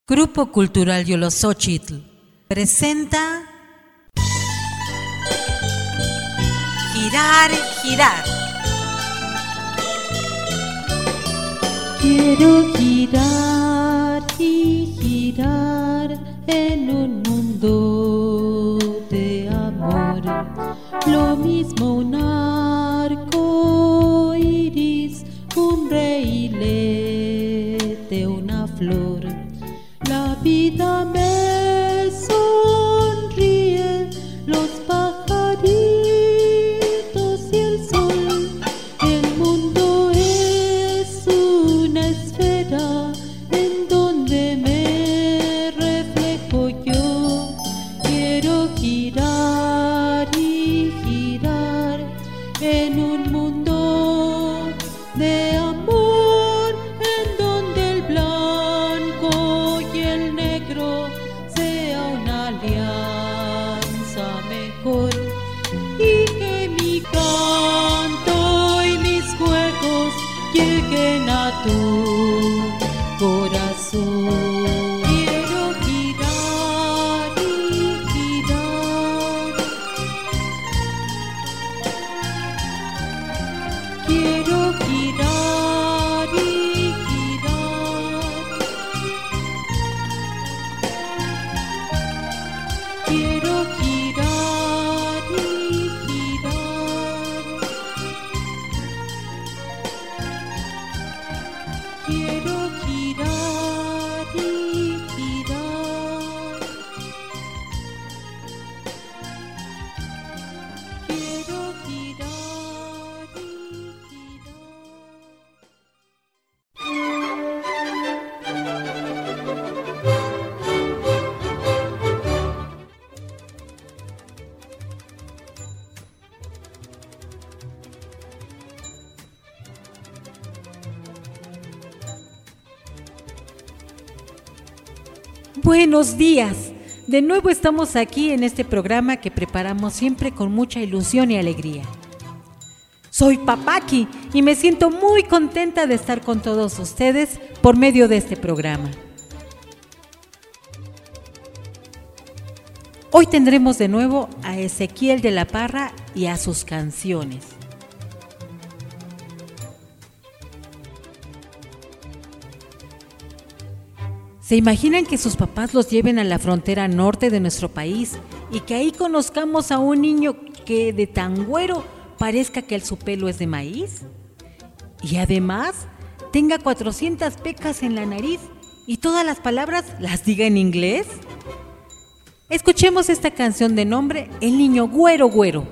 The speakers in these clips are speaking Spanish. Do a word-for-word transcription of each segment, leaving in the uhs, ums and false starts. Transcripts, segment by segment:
Grupo Cultural Yolosóchitl presenta Girar, girar. Quiero girar y girar en un mundo de amor, lo mismo un arco iris, un reilete, una flor. La vida me sonríe, los pajaritos y el sol. El mundo es una esfera en donde me reflejo yo. Quiero girar y girar en un mundo de amor, en donde el blanco y el negro sea una alianza mejor, y que mi canto y mis juegos lleguen a tu corazón. Quiero girar y girar, quiero girar y girar, quiero girar y girar, quiero girar y girar, quiero girar y Buenos días. De nuevo estamos aquí en este programa que preparamos siempre con mucha ilusión y alegría. Soy Papaki y me siento muy contenta de estar con todos ustedes por medio de este programa. Hoy tendremos de nuevo a Ezequiel de la Parra y a sus canciones. ¿Se imaginan que sus papás los lleven a la frontera norte de nuestro país y que ahí conozcamos a un niño que de tan güero parezca que el su pelo es de maíz? Y además tenga cuatrocientas pecas en la nariz y todas las palabras las diga en inglés. Escuchemos esta canción de nombre El Niño Güero Güero.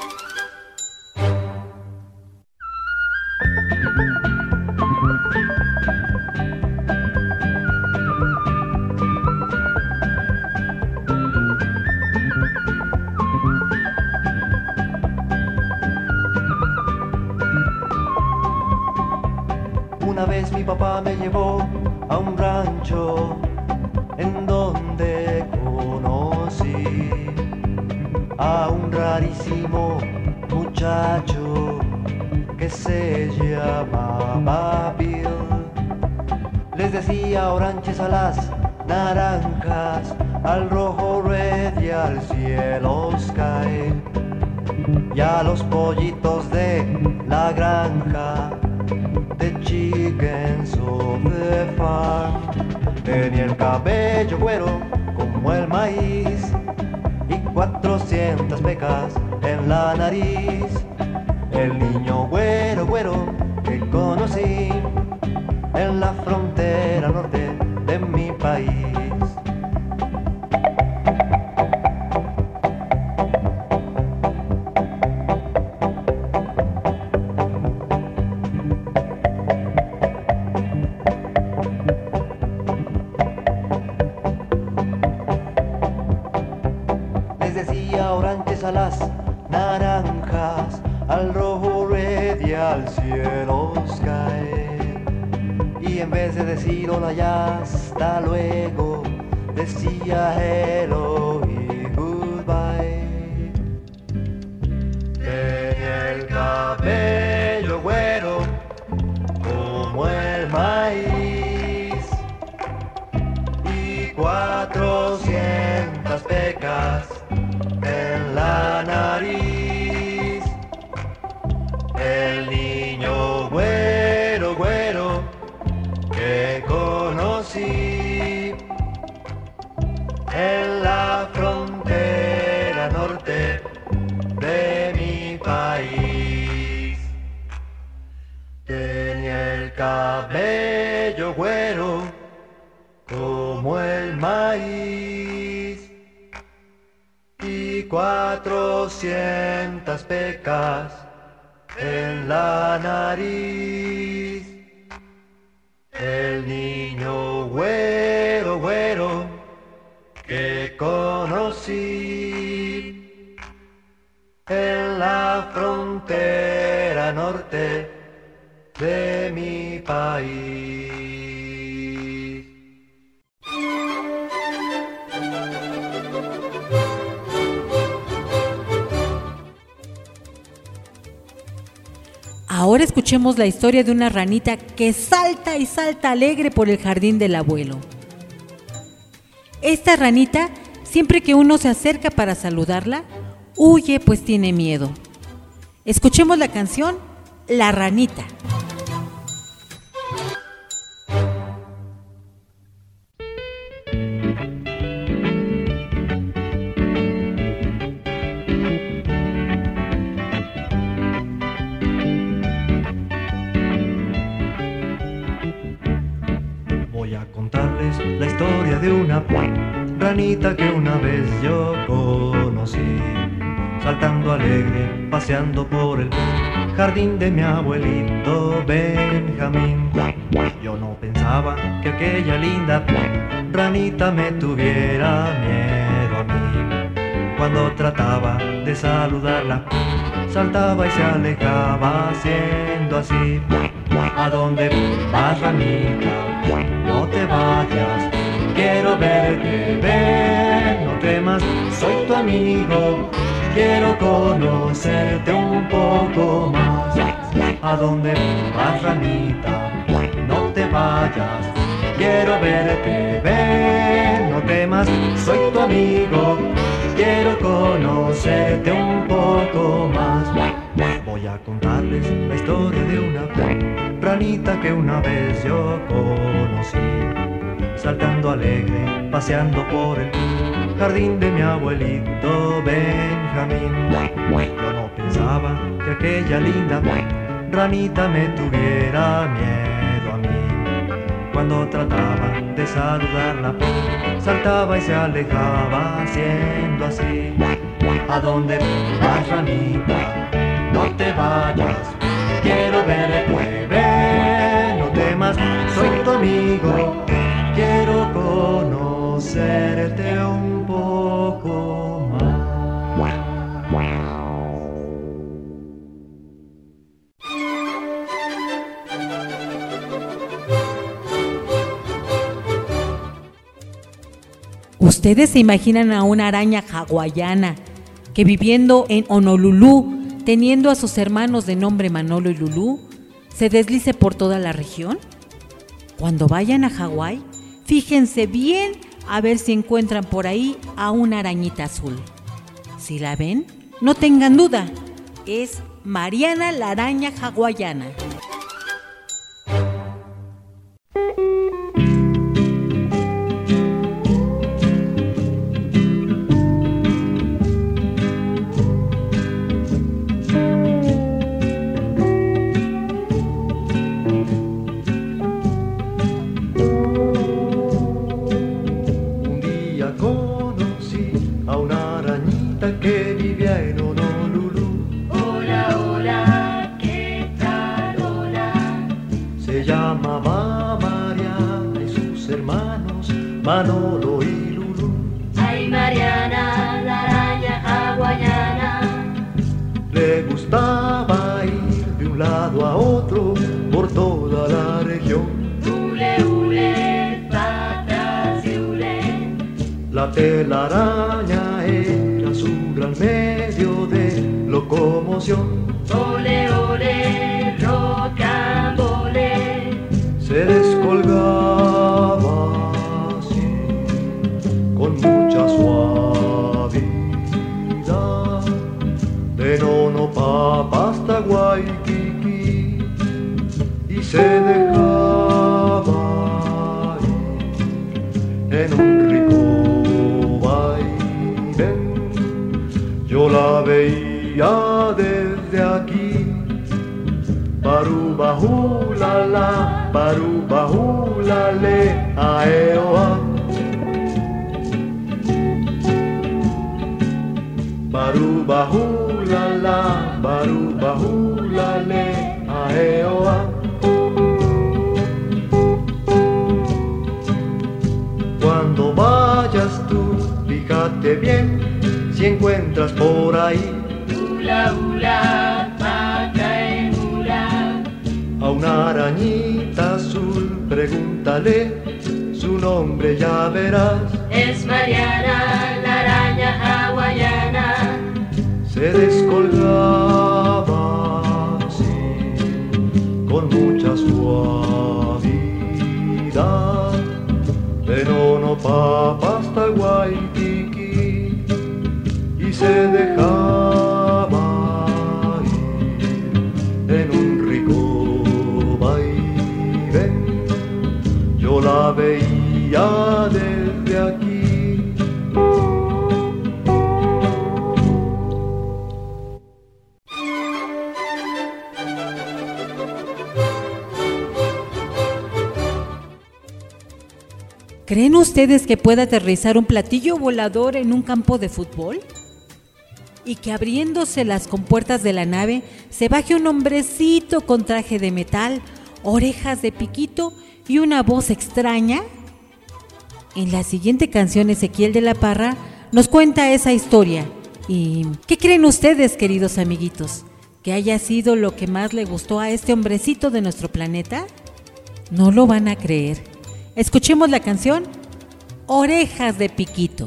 Una vez mi papá me llevó a un rancho en donde conocí a un rarísimo muchacho que se llamaba Bill. Les decía oranges a las naranjas, al rojo red y al cielo sky, y a los pollitos de la granja the chickens of the farm. Tenía el cabello güero como el maíz y cuatrocientas pecas en la nariz. El niño güero güero que conocí en la frontera norte de mi país. A las naranjas, al rojo red y al cielo sky, y en vez de decir hola y hasta luego, decía hello y goodbye. Tenía el cabello güero como el maíz cuatrocientas pecas en la nariz. El niño güero, güero que conocí en la frontera norte de mi país. Tenía el cabello güero como el maíz y cuatrocientas pecas en la nariz. El niño güero, güero que conocí en la frontera norte de mi país. Ahora escuchemos la historia de una ranita que salta y salta alegre por el jardín del abuelo. Esta ranita, siempre que uno se acerca para saludarla, huye pues tiene miedo. Escuchemos la canción La Ranita. Voy a contarles la historia de una ranita que una vez yo conocí, saltando alegre, paseando por el jardín de mi abuelito Benjamín. Yo no pensaba que aquella linda ranita me tuviera miedo a mí. Cuando trataba de saludarla, saltaba y se alejaba haciendo así. ¿A dónde vas, ranita? No te vayas, quiero verte, ven, no temas, soy tu amigo, quiero conocerte un poco más. ¿A dónde vas, ranita? No te vayas, quiero verte, ven, no temas, soy tu amigo, quiero conocerte un poco más. Voy a contarles la historia de una ranita que una vez yo conocí, saltando alegre, paseando por el jardín de mi abuelito Benjamín. Yo no pensaba que aquella linda ranita me tuviera miedo a mí. Cuando trataba de saludarla, saltaba y se alejaba haciendo así. ¿A dónde vas, ranita? No te vayas, quiero verte, ven, no temas, soy tu amigo, quiero conocerte un poco más. Ustedes se imaginan a una araña hawaiana que viviendo en Honolulú, teniendo a sus hermanos de nombre Manolo y Lulú, se deslice por toda la región. Cuando vayan a Hawái, fíjense bien a ver si encuentran por ahí a una arañita azul. Si la ven, no tengan duda, es Mariana la araña hawaiana. Que vivía en Honolulú. Hola, hola, ¿qué tal? Hola. Se llamaba Mariana y sus hermanos Manolo y Lulú. Ay, Mariana, la araña hawaiana. Le gustaba ir de un lado a otro por toda la región. Ule, ule, patas y ule. La telaraña era su gran medio de locomoción. Ole, ole, rocambole. Se descolgaba así en un rico vaivén. Yo la veía desde aquí. Baru bahu la la, baru bahu la le, aeoa. Baru bahu la la, baru bahu la le, aeoa. Cuando vayas tú, fíjate bien si encuentras por ahí Hula hula, pacae hula. a una arañita azul, pregúntale su nombre, ya verás. Es Mariana, la araña hawaiana. Se descolgaba así, con mucha suavidad, de Nono Papa hasta Waikiki, y se dejaba ir en un rico vaivén. Yo la veía desde aquí. ¿Creen ustedes que pueda aterrizar un platillo volador en un campo de fútbol? Y que abriéndose las compuertas de la nave se baje un hombrecito con traje de metal, orejas de piquito y una voz extraña. En la siguiente canción, Ezequiel de la Parra nos cuenta esa historia. ¿Y qué creen ustedes, queridos amiguitos? ¿Que haya sido lo que más le gustó a este hombrecito de nuestro planeta? No lo van a creer. Escuchemos la canción Orejas de Piquito.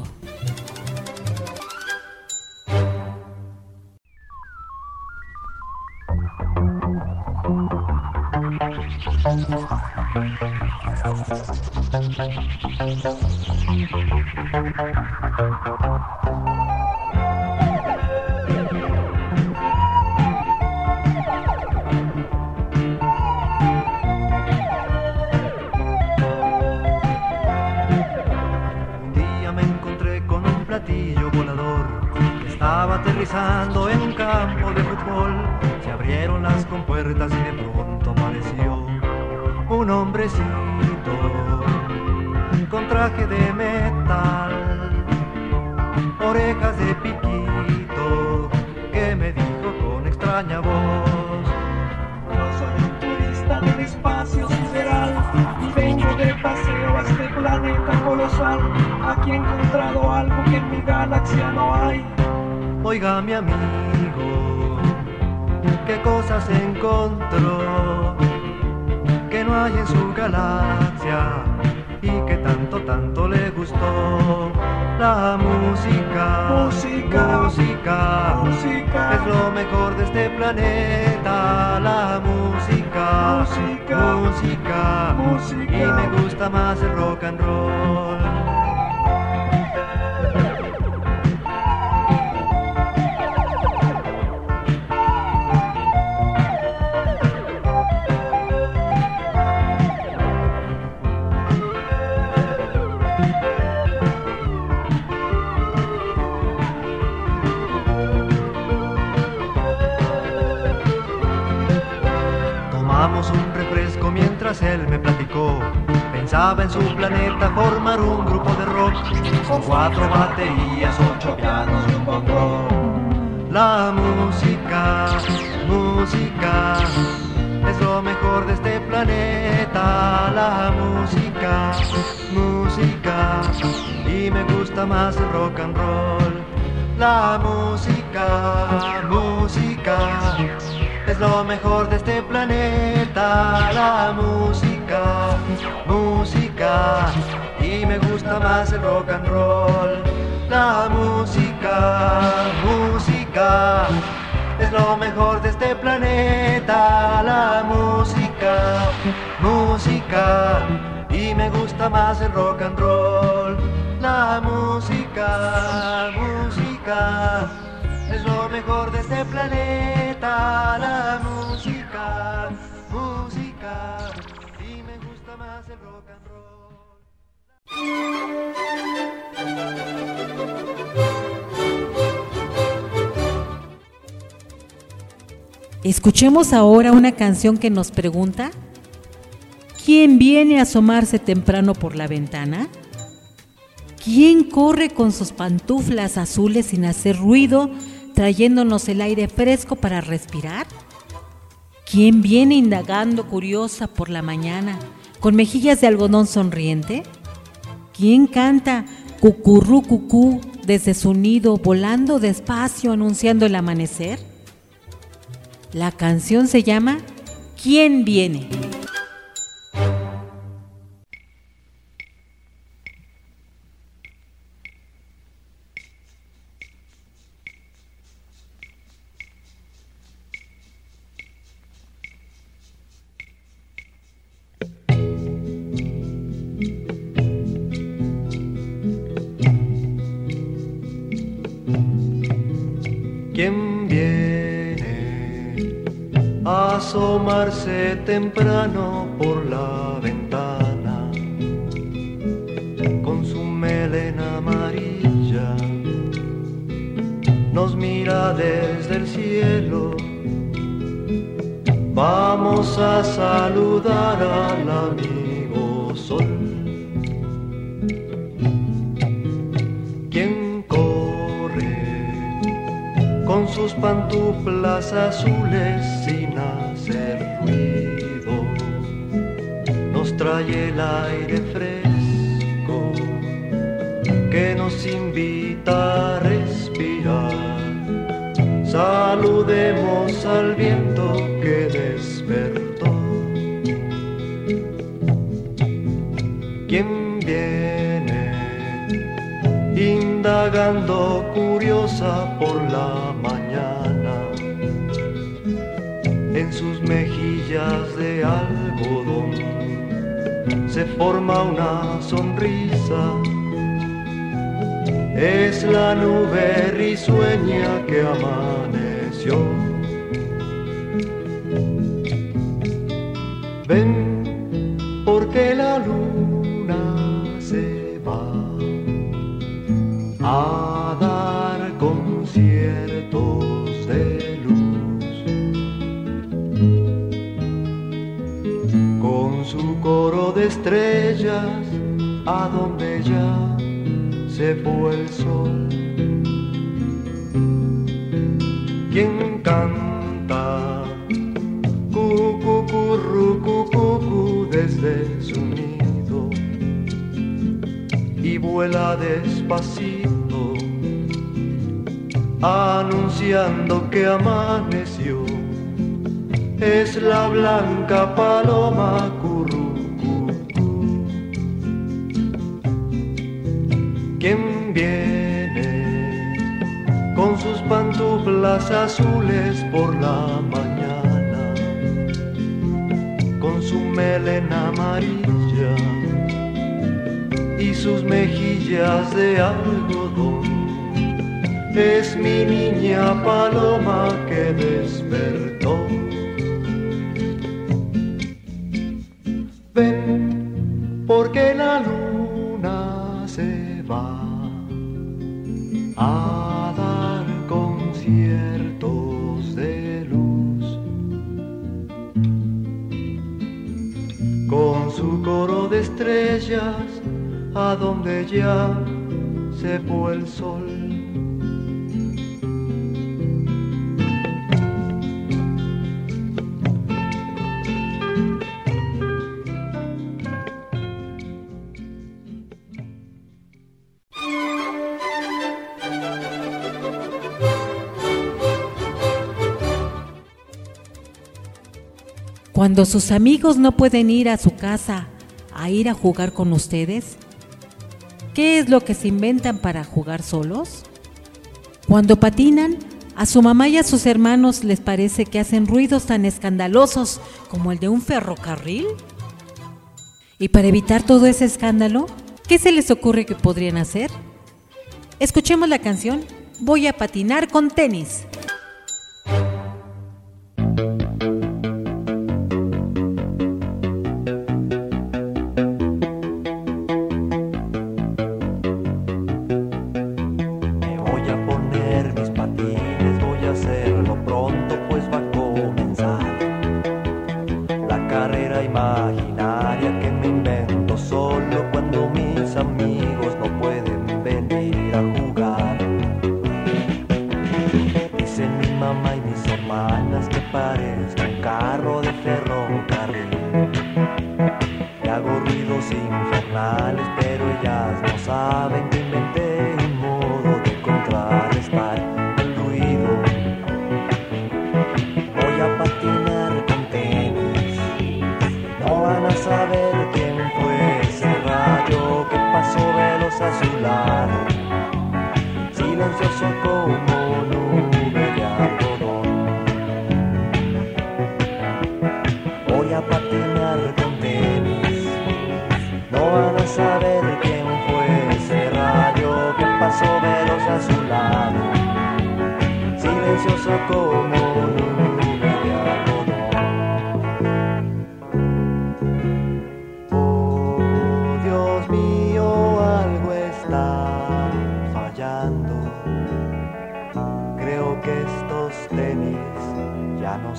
Aterrizando en un campo de fútbol, se abrieron las compuertas y de pronto apareció un hombrecito con traje de metal, orejas de piquito, que me dijo con extraña voz: yo soy un turista del espacio sideral y vengo de paseo a este planeta colosal. Aquí he encontrado algo que en mi galaxia no hay. Oiga, mi amigo, qué cosas encontró que no hay en su galaxia y que tanto, tanto le gustó. La música, música, música, música es lo mejor de este planeta. La música, música, música, música, y me gusta más el rock and roll. Tomamos un refresco mientras él me platicó. Pensaba en su planeta formar un grupo de rock con cuatro baterías, ocho pianos y un bongo. La música, música, es lo mejor de este planeta. La música, música, y me gusta más el rock and roll. La música, música, es lo mejor de este planeta. La música, música, y me gusta más el rock and roll. La música, música, es lo mejor de este planeta. La música, música, y me gusta más el rock and roll. La música, música, es lo mejor de este planeta. La música, música, y me gusta más el rock and roll. Escuchemos ahora una canción que nos pregunta: ¿quién viene a asomarse temprano por la ventana? ¿Quién corre con sus pantuflas azules sin hacer ruido, trayéndonos el aire fresco para respirar? ¿Quién viene indagando curiosa por la mañana, con mejillas de algodón sonriente? ¿Quién canta cucurrú cucú desde su nido, volando despacio, anunciando el amanecer? La canción se llama ¿Quién viene? ¿Quién viene a asomarse temprano por la ventana con su melena amarilla? Nos mira desde el cielo. Vamos a saludar al amigo sol. ¿Quién con sus pantuflas azules sin hacer ruido? Nos trae el aire fresco que nos invita a respirar. Saludemos al viento que despertó. ¿Quién viene indagando curiosa por la mañana? En sus mejillas de algodón se forma una sonrisa. Es la nube risueña que amaneció. Ven, porque la luna se va a dar conciertos de luz, con su coro de estrellas, a donde ya se fue el sol. ¿Quién canta cucucurru cucucu desde su nido y vuela despacito, anunciando que amaneció? Es la blanca paloma currucucú. ¿Quién viene con sus pantuflas azules por la mañana, con su melena amarilla y sus mejillas de algodón? Es mi niña paloma que despertó. Ven, porque la luna se va a dar conciertos de luz, con su coro de estrellas, a donde ya se fue el sol. Cuando sus amigos no pueden ir a su casa a ir a jugar con ustedes, ¿qué es lo que se inventan para jugar solos? Cuando patinan, a su mamá y a sus hermanos les parece que hacen ruidos tan escandalosos como el de un ferrocarril. Y para evitar todo ese escándalo, ¿qué se les ocurre que podrían hacer? Escuchemos la canción Voy a patinar con tenis. Me voy a poner mis patines, voy a hacerlo pronto, pues va a comenzar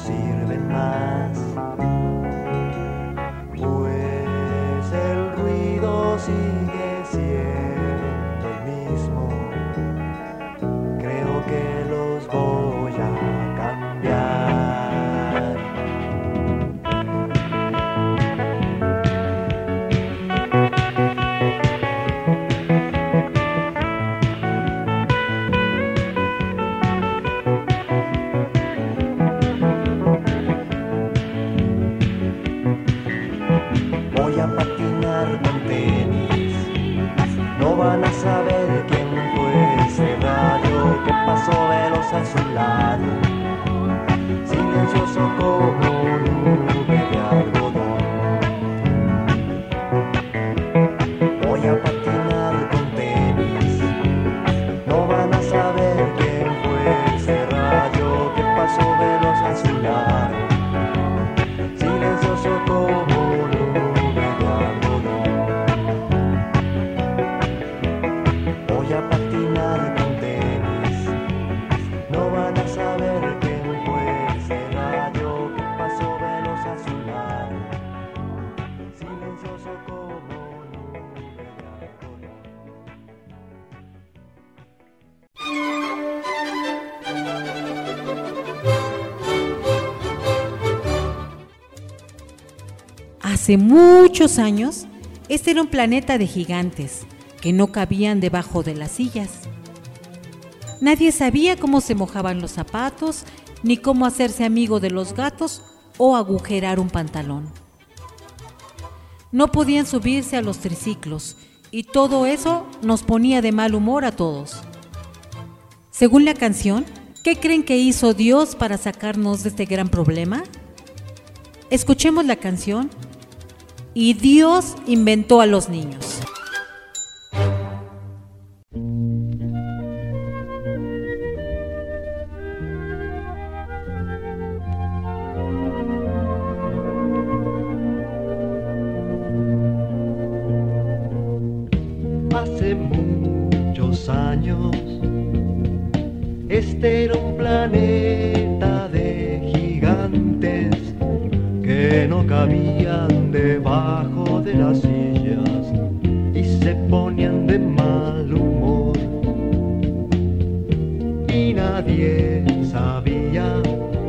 sirven más, pues el ruido sigue siendo el mismo. Creo que los voy a cambiar. Voy a patinar con tenis, no van a saber quién fue ese rayo que pasó veloz a su lado, silencioso como nube de algodón. Voy a patinar con tenis, no van a saber quién fue ese rayo que pasó veloz a su lado, silencioso como Hace muchos años, este era un planeta de gigantes que no cabían debajo de las sillas. Nadie sabía cómo se mojaban los zapatos, ni cómo hacerse amigo de los gatos o agujerar un pantalón. No podían subirse a los triciclos y todo eso nos ponía de mal humor a todos. Según la canción, ¿qué creen que hizo Dios para sacarnos de este gran problema? Escuchemos la canción. Y Dios inventó a los niños. Hace muchos años, este era un planeta de gigantes que no cabían debajo de las sillas y se ponían de mal humor. Y nadie sabía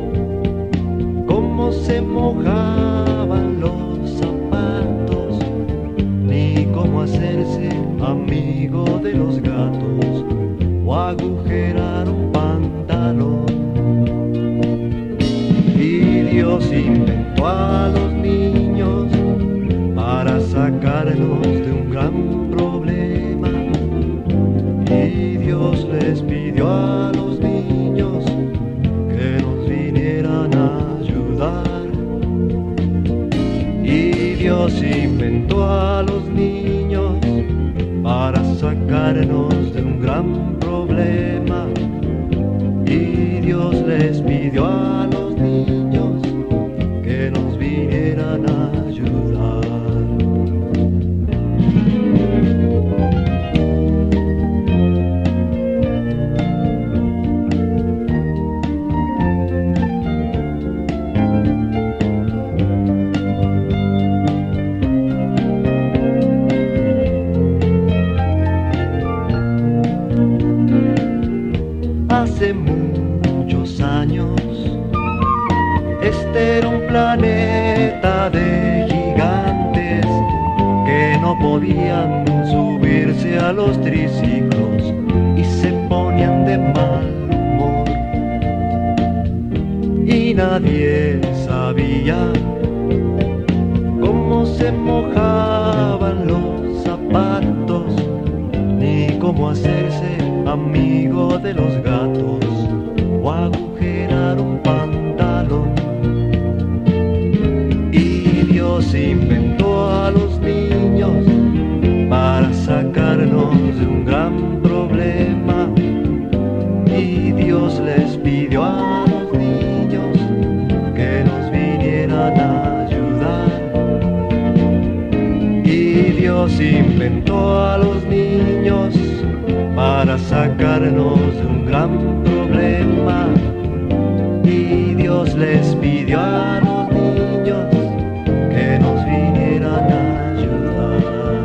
cómo se mojaban los zapatos, ni cómo hacerse amigo de los gatos o agujerar un pantalón. Y Dios inventó a los niños para sacarnos de un gran problema. Y Dios les pidió a los niños que nos vinieran a ayudar. Y Dios inventó a los niños para sacarnos de un gran problema. Y Dios les pidió a los niños que nos vinieran a ayudar. Hace muchos años, este era un planeta de gigantes que no podían subirse a los triciclos y se ponían de mal humor. Y nadie sabía cómo se mojaban los zapatos, ni cómo hacerse amigo de los gatos o agujerar un pantalón. Y Dios inventó a los niños para sacarnos de un gran problema. Y Dios les pidió a los niños que nos vinieran a ayudar. Y Dios inventó a los niños para sacarnos de un gran problema. Y Dios les pidió pidió a los niños que nos vinieran a ayudar.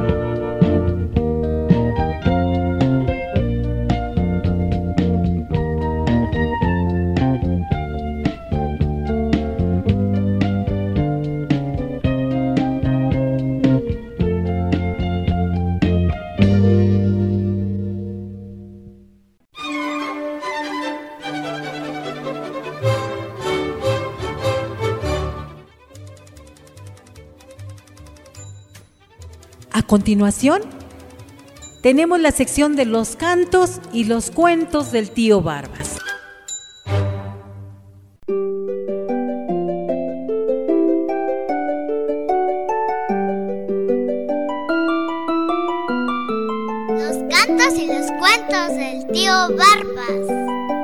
A continuación, tenemos la sección de los cantos y los cuentos del tío Barbas. Los cantos y los cuentos del tío Barbas.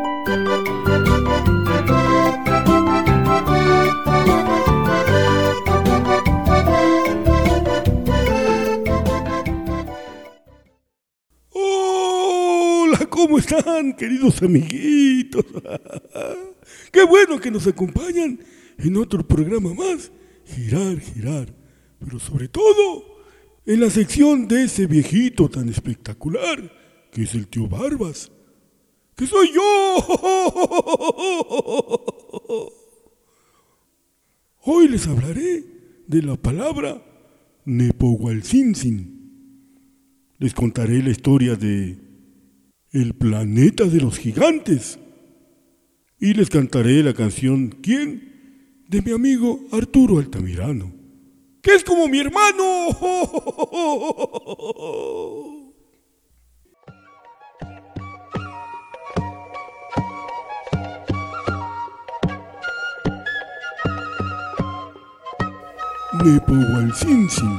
¿Cómo están, queridos amiguitos? Qué bueno que nos acompañan en otro programa más, Girar, Girar. Pero sobre todo, en la sección de ese viejito tan espectacular, que es el tío Barbas, que soy yo. Hoy les hablaré de la palabra Nepohualcinzin. Les contaré la historia de El planeta de los gigantes. Y les cantaré la canción ¿Quién? De mi amigo Arturo Altamirano, que es como mi hermano. Nepohualcinzin.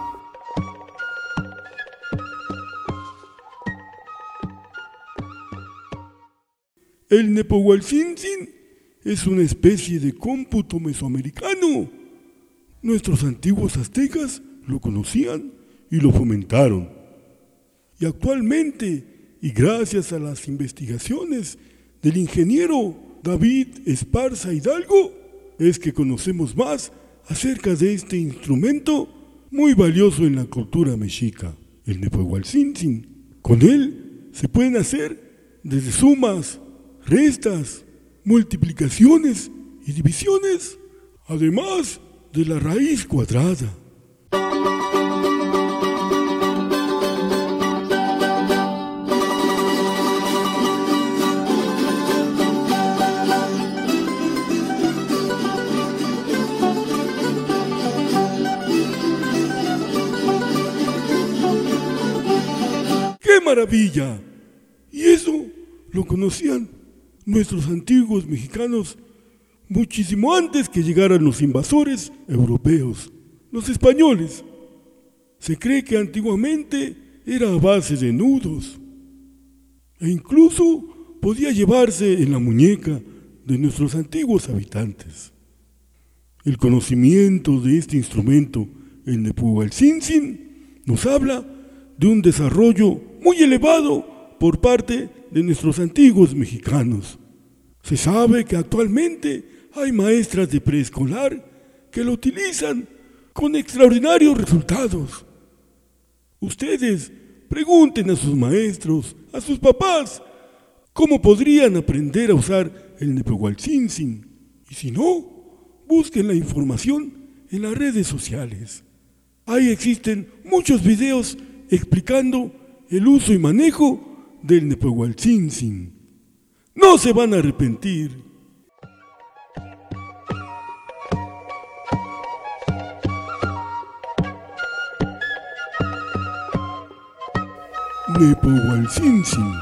El Nepohualcinzin es una especie de cómputo mesoamericano. Nuestros antiguos aztecas lo conocían y lo fomentaron. Y actualmente, y gracias a las investigaciones del ingeniero David Esparza Hidalgo, es que conocemos más acerca de este instrumento muy valioso en la cultura mexica, el Nepohualcinzin. Con él se pueden hacer desde sumas, restas, multiplicaciones y divisiones, además de la raíz cuadrada. ¡Qué maravilla! Y eso lo conocían nuestros antiguos mexicanos muchísimo antes que llegaran los invasores europeos, los españoles. Se cree que antiguamente era a base de nudos e incluso podía llevarse en la muñeca de nuestros antiguos habitantes. El conocimiento de este instrumento, el Nepohualcinzin, nos habla de un desarrollo muy elevado por parte de nuestros antiguos mexicanos. Se sabe que actualmente hay maestras de preescolar que lo utilizan con extraordinarios resultados. Ustedes pregunten a sus maestros, a sus papás, cómo podrían aprender a usar el Nepohualcinzin. Y si no, busquen la información en las redes sociales. Ahí existen muchos videos explicando el uso y manejo del Nepohualcinzin. No se van a arrepentir. Nepohualcinzin.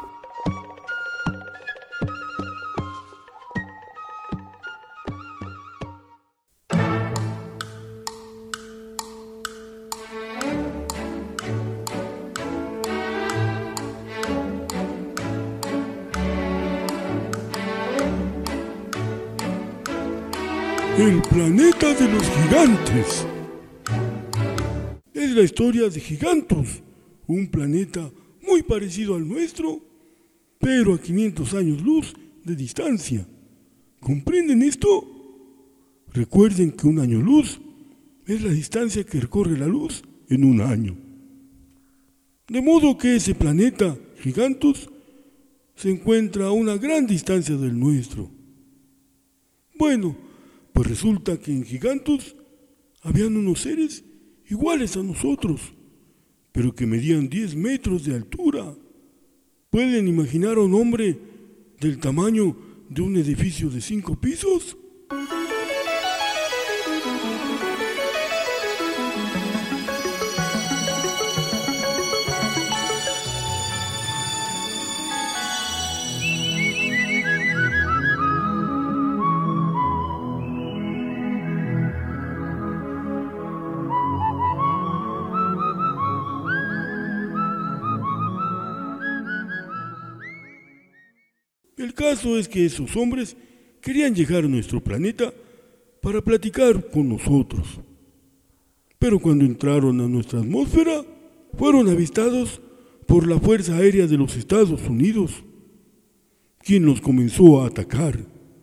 El planeta de los gigantes. Es la historia de Gigantos, un planeta muy parecido al nuestro, pero a quinientos años luz de distancia. ¿Comprenden esto? Recuerden que un año luz es la distancia que recorre la luz en un año. De modo que ese planeta, Gigantus, se encuentra a una gran distancia del nuestro. Bueno, pues resulta que en Gigantus habían unos seres iguales a nosotros, pero que medían diez metros de altura. ¿Pueden imaginar a un hombre del tamaño de un edificio de cinco pisos? El caso es que esos hombres querían llegar a nuestro planeta para platicar con nosotros. Pero cuando entraron a nuestra atmósfera, fueron avistados por la Fuerza Aérea de los Estados Unidos, quien los comenzó a atacar.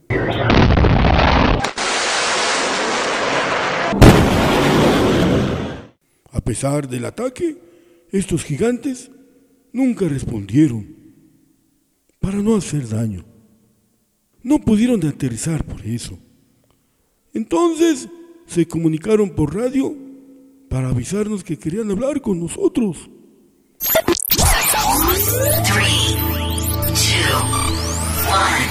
A pesar del ataque, estos gigantes nunca respondieron, para no hacer daño. No pudieron aterrizar por eso. Entonces se comunicaron por radio para avisarnos que querían hablar con nosotros. Three, two, one.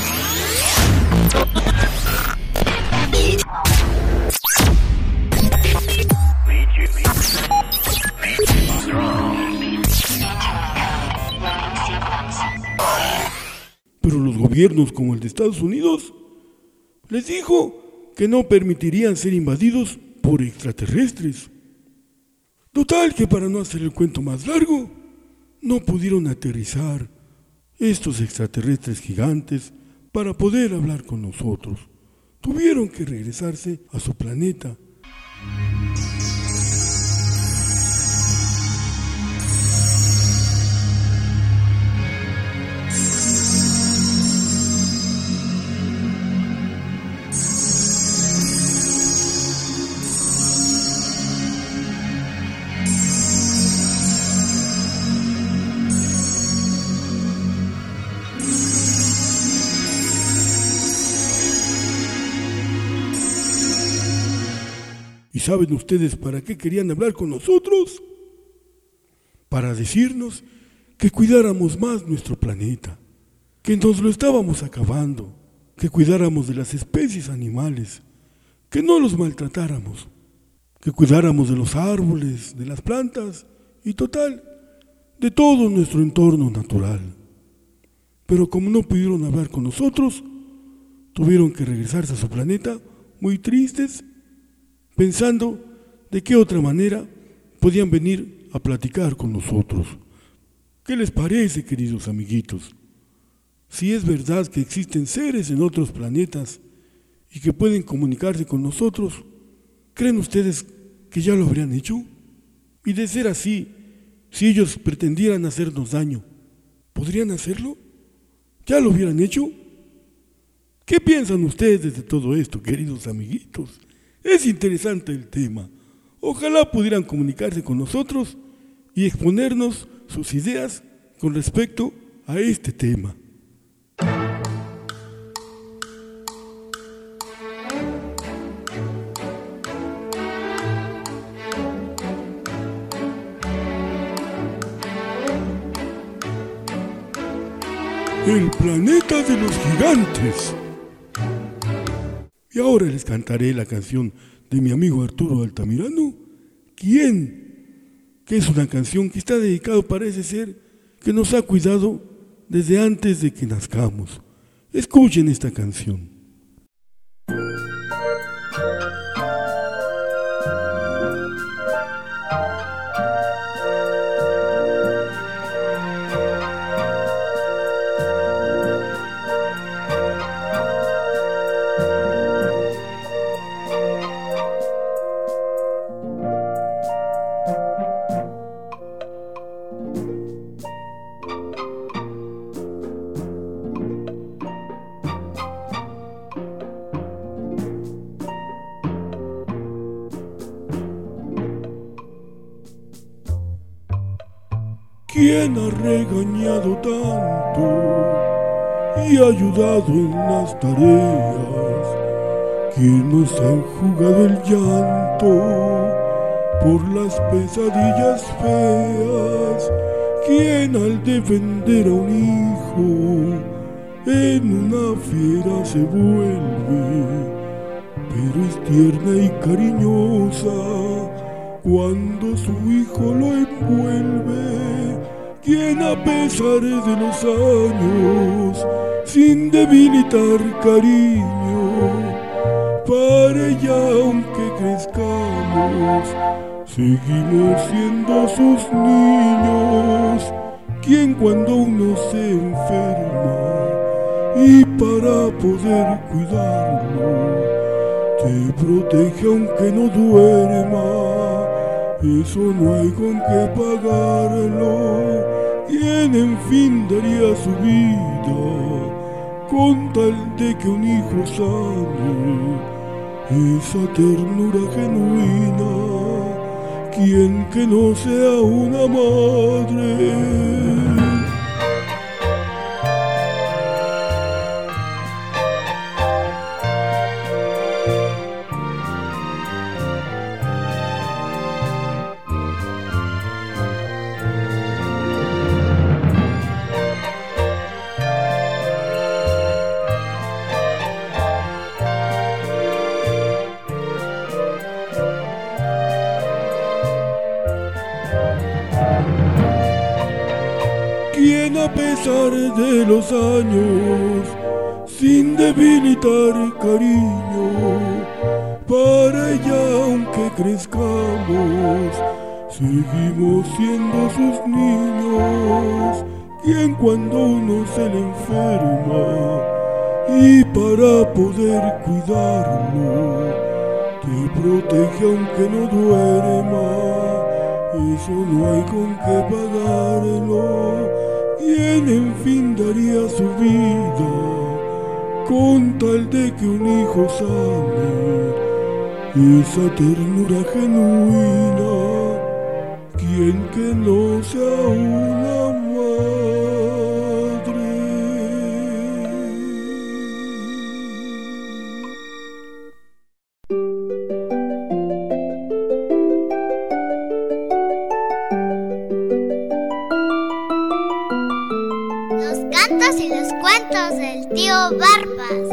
Pero los gobiernos como el de Estados Unidos les dijo que no permitirían ser invadidos por extraterrestres. Total que para no hacer el cuento más largo, no pudieron aterrizar estos extraterrestres gigantes para poder hablar con nosotros. Tuvieron que regresarse a su planeta. ¿Y saben ustedes para qué querían hablar con nosotros? Para decirnos que cuidáramos más nuestro planeta, que nos lo estábamos acabando, que cuidáramos de las especies animales, que no los maltratáramos, que cuidáramos de los árboles, de las plantas y total, de todo nuestro entorno natural. Pero como no pudieron hablar con nosotros, tuvieron que regresarse a su planeta muy tristes, pensando de qué otra manera podían venir a platicar con nosotros. ¿Qué les parece, queridos amiguitos? Si es verdad que existen seres en otros planetas y que pueden comunicarse con nosotros, ¿creen ustedes que ya lo habrían hecho? Y de ser así, si ellos pretendieran hacernos daño, ¿podrían hacerlo? ¿Ya lo hubieran hecho? ¿Qué piensan ustedes de todo esto, queridos amiguitos? Es interesante el tema. Ojalá pudieran comunicarse con nosotros y exponernos sus ideas con respecto a este tema. El planeta de los gigantes. Y ahora les cantaré la canción de mi amigo Arturo Altamirano, ¿Quién? Que es una canción que está dedicada, parece ser, que nos ha cuidado desde antes de que nazcamos. Escuchen esta canción. ¿quién ha regañado tanto y ayudado en las tareas? ¿Quién nos ha enjugado el llanto por las pesadillas feas? ¿Quién al defender a un hijo en una fiera se vuelve? Pero es tierna y cariñosa cuando su hijo lo envuelve. ¿Quién a pesar de los años, sin debilitar cariño, para ella aunque crezcamos, seguimos siendo sus niños? ¿Quién cuando uno se enferma y para poder cuidarlo te protege aunque no duerma? Eso no hay con qué pagarlo. ¿Quién en fin daría su vida con tal de que un hijo sane esa ternura genuina? ¿Quién que no sea una madre? ¿Quién a pesar de los años, sin debilitar cariño, para ella aunque crezcamos, seguimos siendo sus niños? ¿Quién cuando uno se le enferma y para poder cuidarlo te protege aunque no duerma? Eso no hay con qué pagarlo. ¿Quién en fin daría su vida con tal de que un hijo sane esa ternura genuina? ¿Quién que no sea una madre? Cantos y los cuentos del tío Barbas.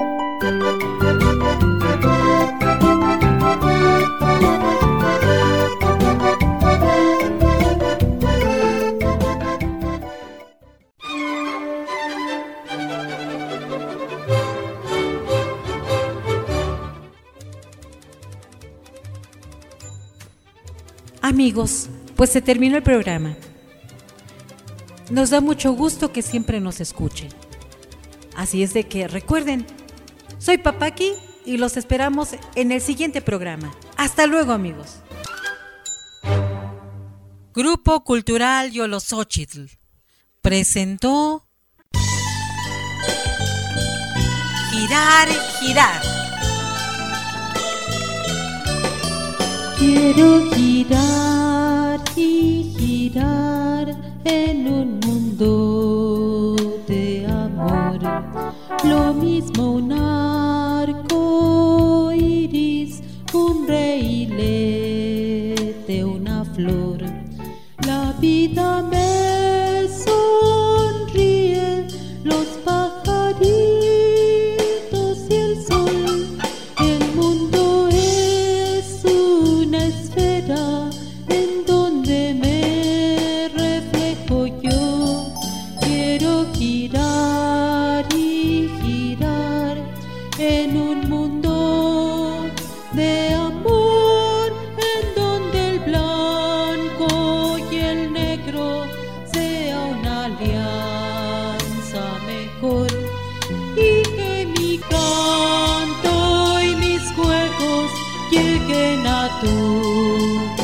Amigos, pues se terminó el programa. Nos da mucho gusto que siempre nos escuchen. Así es de que recuerden, soy Papaki y los esperamos en el siguiente programa. Hasta luego, amigos. Grupo Cultural Yoloxochitl presentó Girar, girar. Quiero girar y girar en un mundo de amor, lo mismo un arco iris, un reilete, una flor. La vida me sonríe, los pajaritos y el sol. El mundo es una esfera en donde me reflejo yo. Quiero girar y girar en un mundo de amor, en donde el blanco y el negro sea una alianza mejor, y que mi canto y mis juegos lleguen a tu